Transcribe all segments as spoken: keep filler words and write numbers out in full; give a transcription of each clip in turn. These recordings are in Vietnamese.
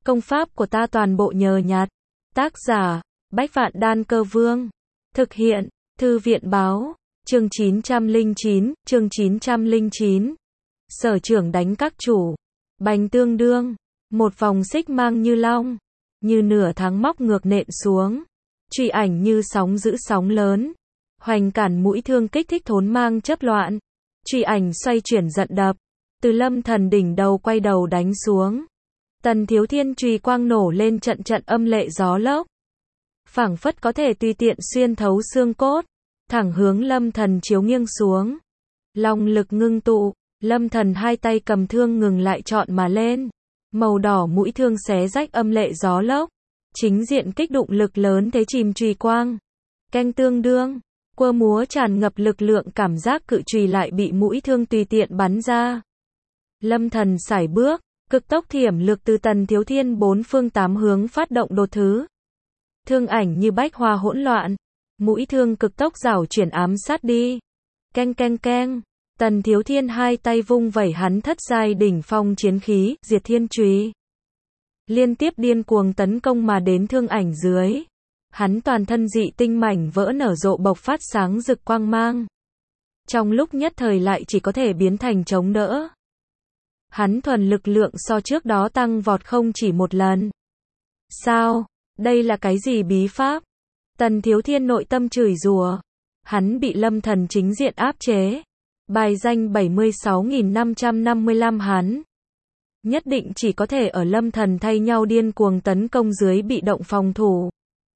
Công pháp của ta toàn bộ nhờ nhặt. Tác giả, Bách Vạn Đan Cơ Vương. Thực hiện, Thư viện Báo. Chương chín trăm lẻ chín, chương chín trăm lẻ chín. Sở trưởng đánh các chủ. Bành tương đương. Một vòng xích mang như long. Như nửa tháng móc ngược nện xuống. Truy ảnh như sóng giữ sóng lớn. Hoành cản mũi thương kích thích thốn mang chớp loạn. Truy ảnh xoay chuyển giận đập. Từ lâm thần đỉnh đầu quay đầu đánh xuống. Tần Thiếu Thiên chùy quang nổ lên trận trận âm lệ gió lốc. Phảng phất có thể tùy tiện xuyên thấu xương cốt. Thẳng hướng lâm thần chiếu nghiêng xuống. Long lực ngưng tụ. Lâm thần hai tay cầm thương ngừng lại trọn mà lên. Màu đỏ mũi thương xé rách âm lệ gió lốc. Chính diện kích đụng lực lớn thế chìm chùy quang. Canh tương đương. Quơ múa tràn ngập lực lượng cảm giác cự chùy lại bị mũi thương tùy tiện bắn ra. Lâm thần sải bước. Cực tốc thiểm lược từ Tần Thiếu Thiên bốn phương tám hướng phát động đột thứ. Thương ảnh như bách hoa hỗn loạn. Mũi thương cực tốc rảo chuyển ám sát đi. Keng keng keng. Tần Thiếu Thiên hai tay vung vẩy hắn thất giai đỉnh phong chiến khí, diệt thiên chùy. Liên tiếp điên cuồng tấn công mà đến thương ảnh dưới. Hắn toàn thân dị tinh mảnh vỡ nở rộ bộc phát sáng rực quang mang. Trong lúc nhất thời lại chỉ có thể biến thành chống đỡ. Hắn thuần lực lượng so trước đó tăng vọt không chỉ một lần. Sao? Đây là cái gì bí pháp? Tần Thiếu Thiên nội tâm chửi rủa. Hắn bị lâm thần chính diện áp chế. Bài danh bảy mươi sáu nghìn năm trăm năm mươi lăm hắn. Nhất định chỉ có thể ở lâm thần thay nhau điên cuồng tấn công dưới bị động phòng thủ.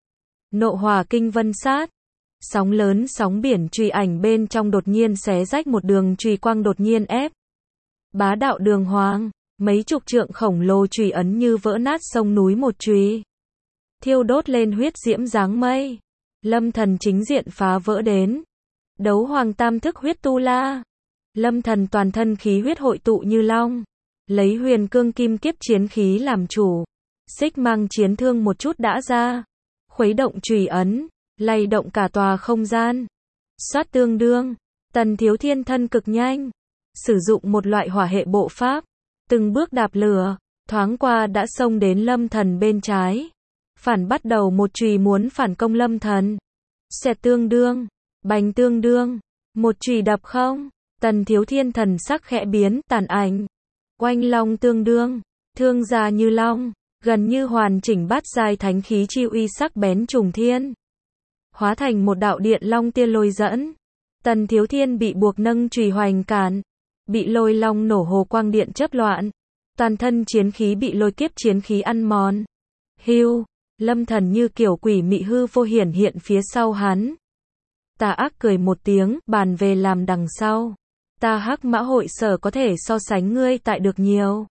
Nộ hỏa kinh vân sát. Sóng lớn sóng biển chùy ảnh bên trong đột nhiên xé rách một đường chùy quang đột nhiên ép. Bá đạo đường hoàng, mấy chục trượng khổng lồ chùy ấn như vỡ nát sông núi một chùy. Thiêu đốt lên huyết diễm dáng mây. Lâm thần chính diện phá vỡ đến. Đấu hoàng tam thức huyết tu la. Lâm thần toàn thân khí huyết hội tụ như long. Lấy huyền cương kim kiếp chiến khí làm chủ. Xích mang chiến thương một chút đã ra. Khuấy động chùy ấn. Lay động cả tòa không gian. Xoát tương đương. Tần Thiếu Thiên thân cực nhanh. Sử dụng một loại hỏa hệ bộ pháp. Từng bước đạp lửa. Thoáng qua đã xông đến lâm thần bên trái. Phản bắt đầu một chùy muốn phản công lâm thần. Xẹt tương đương. Bành tương đương. Một chùy đập không. Tần Thiếu Thiên thần sắc khẽ biến. Tàn ảnh. Oanh long tương đương. Thương già như long. Gần như hoàn chỉnh bát giai thánh khí chi uy sắc bén trùng thiên. Hóa thành một đạo điện long tiên lôi dẫn. Tần Thiếu Thiên bị buộc nâng chùy hoành cản. Bị lôi long nổ hồ quang điện chớp loạn. Toàn thân chiến khí bị lôi kiếp chiến khí ăn mòn. Hưu. Lâm thần như kiểu quỷ mị hư vô hiển hiện phía sau hắn. Tà ác cười một tiếng, bàn về làm đằng sau. Ta hắc mã hội sở có thể so sánh ngươi tại được nhiều.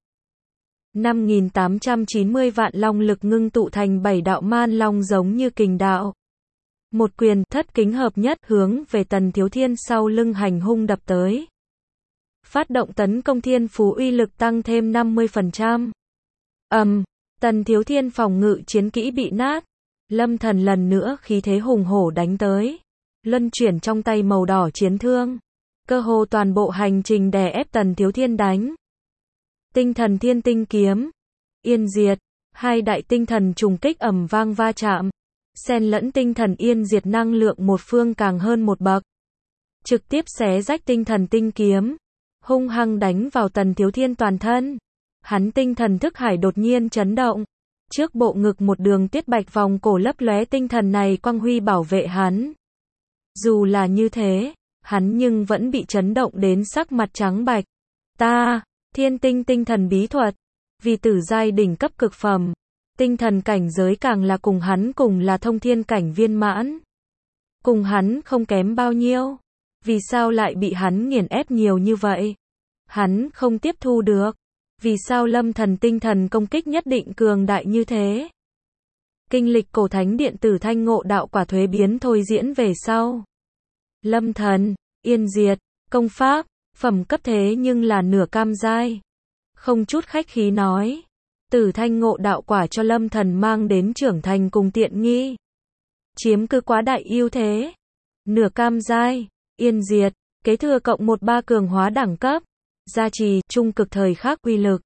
năm nghìn tám trăm chín mươi vạn long lực ngưng tụ thành bảy đạo man long giống như kình đạo. Một quyền thất kính hợp nhất hướng về Tần Thiếu Thiên sau lưng hành hung đập tới. Phát động tấn công thiên phú uy lực tăng thêm năm mươi phần trăm. Ầm, um, Tần Thiếu Thiên phòng ngự chiến kỹ bị nát. Lâm thần lần nữa khí thế hùng hổ đánh tới. Luân chuyển trong tay màu đỏ chiến thương. Cơ hồ toàn bộ hành trình đè ép Tần Thiếu Thiên đánh. Tinh thần thiên tinh kiếm. Yên diệt. Hai đại tinh thần trùng kích ầm vang va chạm. Xen lẫn tinh thần yên diệt năng lượng một phương càng hơn một bậc. Trực tiếp xé rách tinh thần tinh kiếm. Hung hăng đánh vào Tần Thiếu Thiên toàn thân. Hắn tinh thần thức hải đột nhiên chấn động. Trước bộ ngực một đường tiết bạch vòng cổ lấp lóe tinh thần này quang huy bảo vệ hắn. Dù là như thế, hắn nhưng vẫn bị chấn động đến sắc mặt trắng bạch. Ta, thiên tinh tinh thần bí thuật. Vì tử giai đỉnh cấp cực phẩm. Tinh thần cảnh giới càng là cùng hắn cùng là thông thiên cảnh viên mãn. Cùng hắn không kém bao nhiêu. Vì sao lại bị hắn nghiền ép nhiều như vậy? Hắn không tiếp thu được. Vì sao lâm thần tinh thần công kích nhất định cường đại như thế? Kinh lịch cổ thánh điện tử thanh ngộ đạo quả thuế biến thôi diễn về sau. Lâm thần, yên diệt, công pháp, phẩm cấp thế nhưng là nửa cam giai. Không chút khách khí nói. Tử thanh ngộ đạo quả cho lâm thần mang đến trưởng thành cùng tiện nghi. Chiếm cứ quá đại ưu thế. Nửa cam giai, yên diệt, kế thừa cộng một ba cường hóa đẳng cấp. Gia trì, trung cực thời khắc uy lực.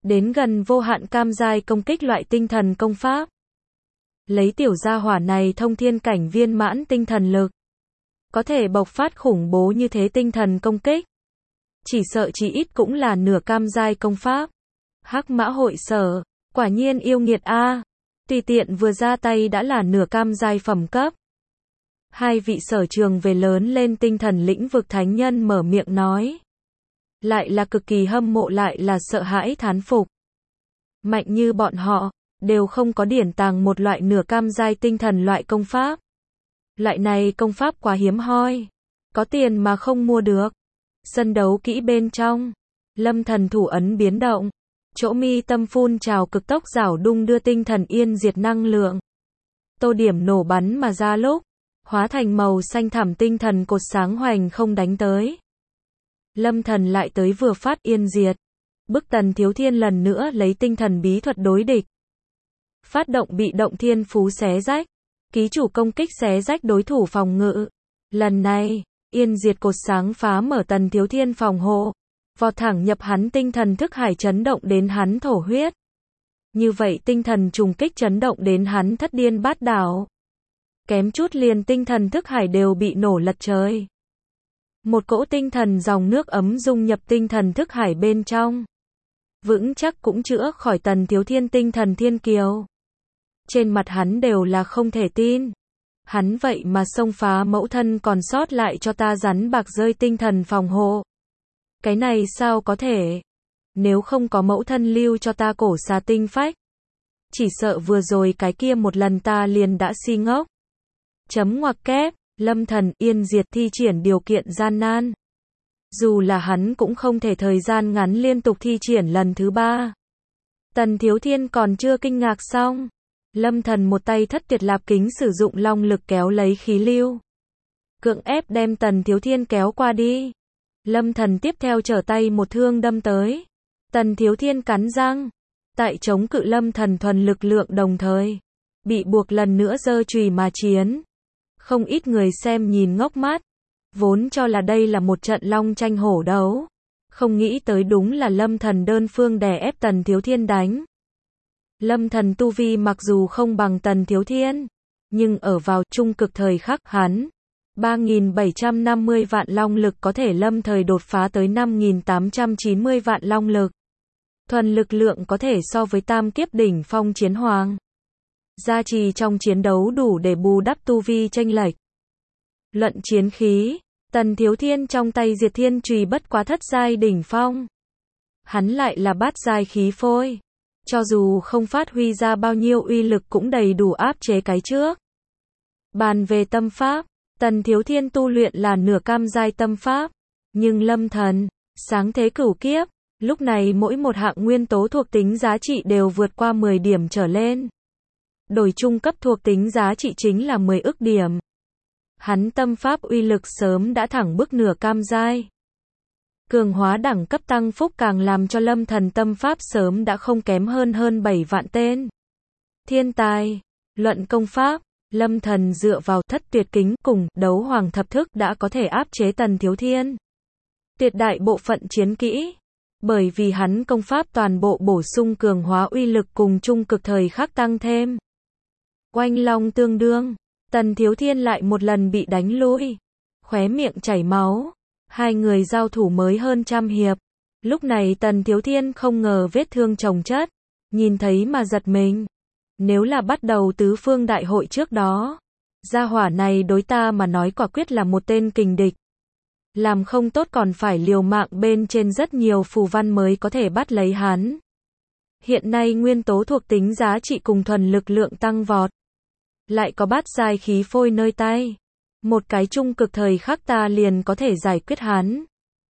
đến gần vô hạn cam giai công kích loại tinh thần công pháp. Lấy tiểu gia hỏa này thông thiên cảnh viên mãn tinh thần lực, có thể bộc phát khủng bố như thế tinh thần công kích. Chỉ sợ chỉ ít cũng là nửa cam giai công pháp. Hắc Mã Hội Sở, quả nhiên yêu nghiệt a, tùy tiện vừa ra tay đã là nửa cam giai phẩm cấp. Hai vị sở trường về lớn lên tinh thần lĩnh vực thánh nhân mở miệng nói. Lại là cực kỳ hâm mộ lại là sợ hãi thán phục. Mạnh như bọn họ, đều không có điển tàng một loại nửa cam giai tinh thần loại công pháp. Loại này công pháp quá hiếm hoi, có tiền mà không mua được. Sân đấu kỹ bên trong, Lâm Thần thủ ấn biến động, chỗ mi tâm phun trào cực tốc rảo đung đưa tinh thần yên diệt năng lượng. Tô điểm nổ bắn mà ra lúc, hóa thành màu xanh thẳm tinh thần cột sáng hoành không đánh tới. Lâm Thần lại tới vừa phát yên diệt, bức Tần Thiếu Thiên lần nữa lấy tinh thần bí thuật đối địch. Phát động bị động thiên phú xé rách, ký chủ công kích xé rách đối thủ phòng ngự. Lần này, yên diệt cột sáng phá mở Tần Thiếu Thiên phòng hộ, vọt thẳng nhập hắn tinh thần thức hải chấn động đến hắn thổ huyết. Như vậy tinh thần trùng kích chấn động đến hắn thất điên bát đảo. Kém chút liền tinh thần thức hải đều bị nổ lật trời. Một cỗ tinh thần dòng nước ấm dung nhập tinh thần thức hải bên trong. Vững chắc cũng chữa khỏi Tần Thiếu Thiên tinh thần thiên kiều. Trên mặt hắn đều là không thể tin. Hắn vậy mà xông phá mẫu thân còn sót lại cho ta rắn bạc rơi tinh thần phòng hộ. Cái này sao có thể? Nếu không có mẫu thân lưu cho ta cổ xà tinh phách, chỉ sợ vừa rồi cái kia một lần ta liền đã si ngốc. Chấm ngoặc kép, Lâm Thần yên diệt thi triển điều kiện gian nan. Dù là hắn cũng không thể thời gian ngắn liên tục thi triển lần thứ ba. Tần Thiếu Thiên còn chưa kinh ngạc xong. Lâm Thần một tay thất tuyệt lạp kính sử dụng long lực kéo lấy khí lưu. Cưỡng ép đem Tần Thiếu Thiên kéo qua đi. Lâm Thần tiếp theo trở tay một thương đâm tới. Tần Thiếu Thiên cắn răng. Tại chống cự Lâm Thần thuần lực lượng đồng thời. Bị buộc lần nữa giơ chùy mà chiến. Không ít người xem nhìn ngốc mắt. Vốn cho là đây là một trận long tranh hổ đấu. Không nghĩ tới đúng là Lâm Thần đơn phương đè ép Tần Thiếu Thiên đánh. Lâm Thần tu vi mặc dù không bằng Tần Thiếu Thiên, nhưng ở vào trung cực thời khắc hắn. ba nghìn bảy trăm năm mươi vạn long lực có thể lâm thời đột phá tới năm nghìn tám trăm chín mươi vạn long lực. Thuần lực lượng có thể so với tam kiếp đỉnh phong chiến hoàng. Gia trì trong chiến đấu đủ để bù đắp tu vi chênh lệch. Luận chiến khí, Tần Thiếu Thiên trong tay diệt thiên chùy bất quá thất giai đỉnh phong. Hắn lại là bát giai khí phôi. Cho dù không phát huy ra bao nhiêu uy lực cũng đầy đủ áp chế cái trước. Bàn về tâm pháp, Tần Thiếu Thiên tu luyện là nửa cam giai tâm pháp. Nhưng Lâm Thần, sáng thế cửu kiếp, lúc này mỗi một hạng nguyên tố thuộc tính giá trị đều vượt qua mười điểm trở lên. Đổi trung cấp thuộc tính giá trị chính là mười ức điểm. Hắn tâm pháp uy lực sớm đã thẳng bước nửa cam giai. Cường hóa đẳng cấp tăng phúc càng làm cho Lâm Thần tâm pháp sớm đã không kém hơn hơn bảy vạn tên. Thiên tài, luận công pháp, Lâm Thần dựa vào thất tuyệt kính cùng đấu hoàng thập thức đã có thể áp chế Tần Thiếu Thiên. Tuyệt đại bộ phận chiến kỹ, bởi vì hắn công pháp toàn bộ bổ sung cường hóa uy lực cùng trung cực thời khắc tăng thêm. Oanh long tương đương, Tần Thiếu Thiên lại một lần bị đánh lui, khóe miệng chảy máu. Hai người giao thủ mới hơn trăm hiệp. Lúc này Tần Thiếu Thiên không ngờ vết thương chồng chất, nhìn thấy mà giật mình. Nếu là bắt đầu tứ phương đại hội trước đó, gia hỏa này đối ta mà nói quả quyết là một tên kình địch. Làm không tốt còn phải liều mạng bên trên rất nhiều phù văn mới có thể bắt lấy hắn. Hiện nay nguyên tố thuộc tính giá trị cùng thuần lực lượng tăng vọt. Lại có bát giai khí phôi nơi tay. Một cái trung cực thời khắc ta liền có thể giải quyết hắn.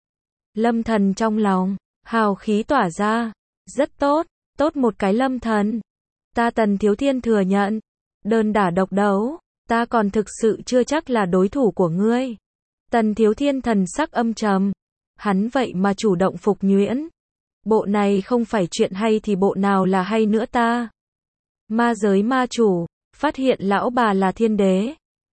Lâm Thần trong lòng, hào khí tỏa ra. Rất tốt, tốt một cái Lâm Thần. Ta Tần Thiếu Thiên thừa nhận. Đơn đả độc đấu, ta còn thực sự chưa chắc là đối thủ của ngươi. Tần Thiếu Thiên thần sắc âm trầm. Hắn vậy mà chủ động phục nhuyễn. Bộ này không phải chuyện hay thì bộ nào là hay nữa ta. Ma giới ma chủ, phát hiện lão bà là thiên đế.